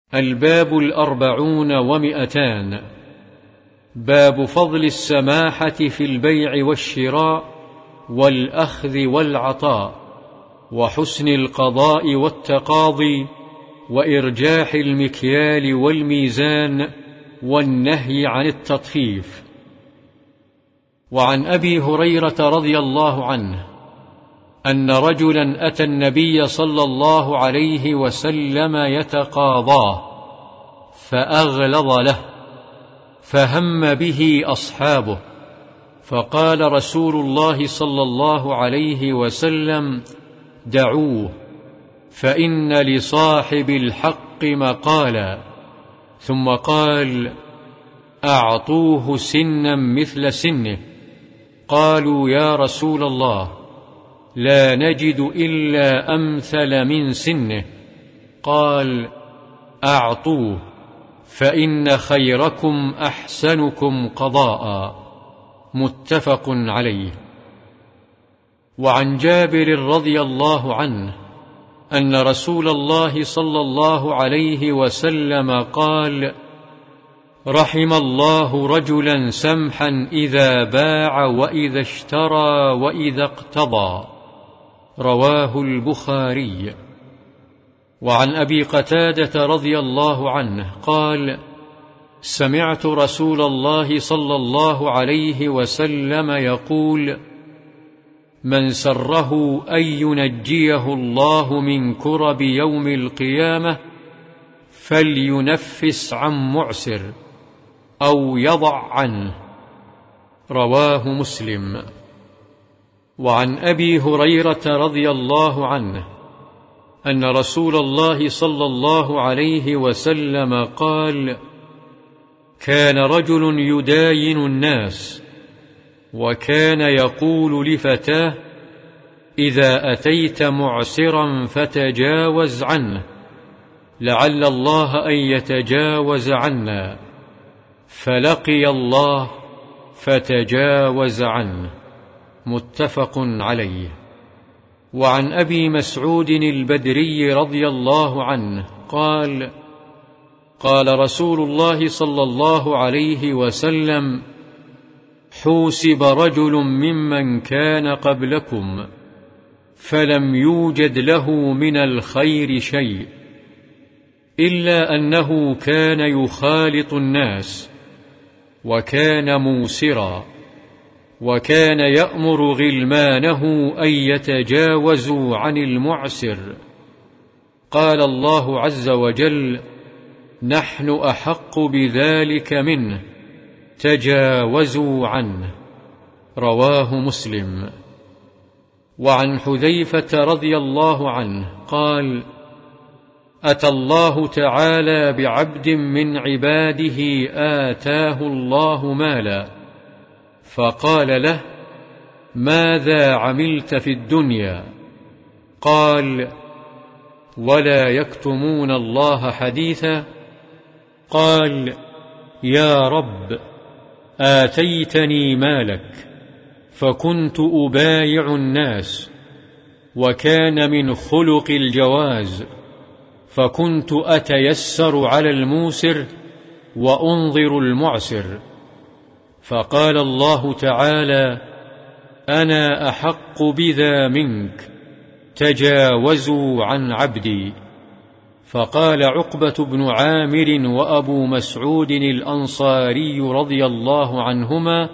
الباب 400 باب فضل السماحة في البيع والشراء والأخذ والعطاء وحسن القضاء والتقاضي وإرجاح المكيال والميزان والنهي عن التطفيف. وعن أبي هريرة رضي الله عنه أن رجلا أتى النبي صلى الله عليه وسلم يتقاضاه فأغلظ له فهم به أصحابه، فقال رسول الله صلى الله عليه وسلم: دعوه فإن لصاحب الحق مقالا. ثم قال: أعطوه سنا مثل سنه. قالوا: يا رسول الله، لا نجد إلا أمثل من سنه. قال: أعطوه فإن خيركم أحسنكم قضاء. متفق عليه. وعن جابر رضي الله عنه أن رسول الله صلى الله عليه وسلم قال: رحم الله رجلا سمحا إذا باع وإذا اشترى وإذا اقتضى. رواه البخاري. وعن أبي قتادة رضي الله عنه قال: سمعت رسول الله صلى الله عليه وسلم يقول: من سره أن ينجيه الله من كرب يوم القيامة فلينفس عن معسر أو يضع عنه. رواه مسلم. وعن أبي هريرة رضي الله عنه أن رسول الله صلى الله عليه وسلم قال: كان رجل يداين الناس، وكان يقول لفتاه: إذا أتيت معسرا فتجاوز عنه، لعل الله أن يتجاوز عنا. فلقي الله فتجاوز عنه. متفق عليه. وعن أبي مسعود البدري رضي الله عنه قال: قال رسول الله صلى الله عليه وسلم: حوسب رجل ممن كان قبلكم فلم يوجد له من الخير شيء، إلا أنه كان يخالط الناس، وكان موسرا، وكان يأمر غلمانه أن يتجاوزوا عن المعسر. قال الله عز وجل: نحن أحق بذلك منه، تجاوزوا عنه. رواه مسلم. وعن حذيفة رضي الله عنه قال: أتى الله تعالى بعبد من عباده آتاه الله مالا، فقال له: ماذا عملت في الدنيا؟ قال: ولا يكتمون الله حديثا. قال: يا رب، آتيتني مالك فكنت أبايع الناس، وكان من خلق الجواز، فكنت أتيسر على الموسر وأنظر المعسر. فقال الله تعالى: أنا أحق بذا منك، تجاوزوا عن عبدي. فقال عقبة بن عامر وأبو مسعود الأنصاري رضي الله عنهما: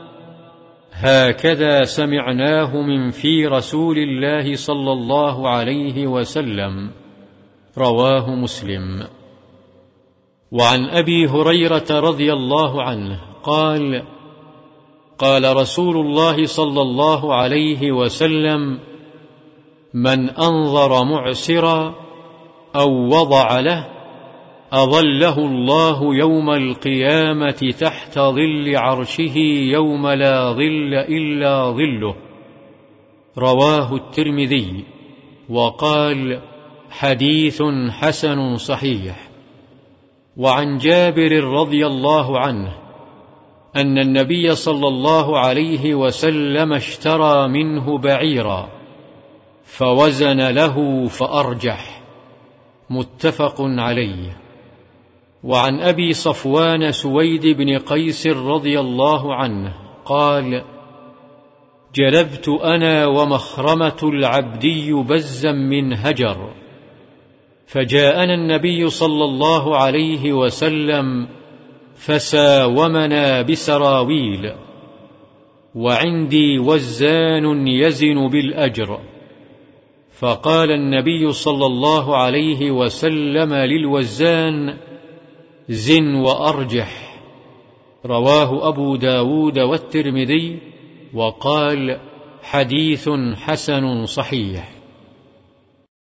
هكذا سمعناه من في رسول الله صلى الله عليه وسلم. رواه مسلم. وعن أبي هريرة رضي الله عنه قال: قال رسول الله صلى الله عليه وسلم: من أنظر معسرا أو وضع له أظله الله يوم القيامة تحت ظل عرشه يوم لا ظل إلا ظله. رواه الترمذي، وقال: حديث حسن صحيح. وعن جابر رضي الله عنه أن النبي صلى الله عليه وسلم اشترى منه بعيرا فوزن له فأرجح. متفق عليه. وعن أبي صفوان سويد بن قيس رضي الله عنه قال: جلبت أنا ومخرمة العبدي بزا من هجر، فجاءنا النبي صلى الله عليه وسلم فساومنا بسراويل، وعندي وزان يزن بالأجر، فقال النبي صلى الله عليه وسلم للوزان: زن وأرجح. رواه أبو داود والترمذي، وقال: حديث حسن صحيح.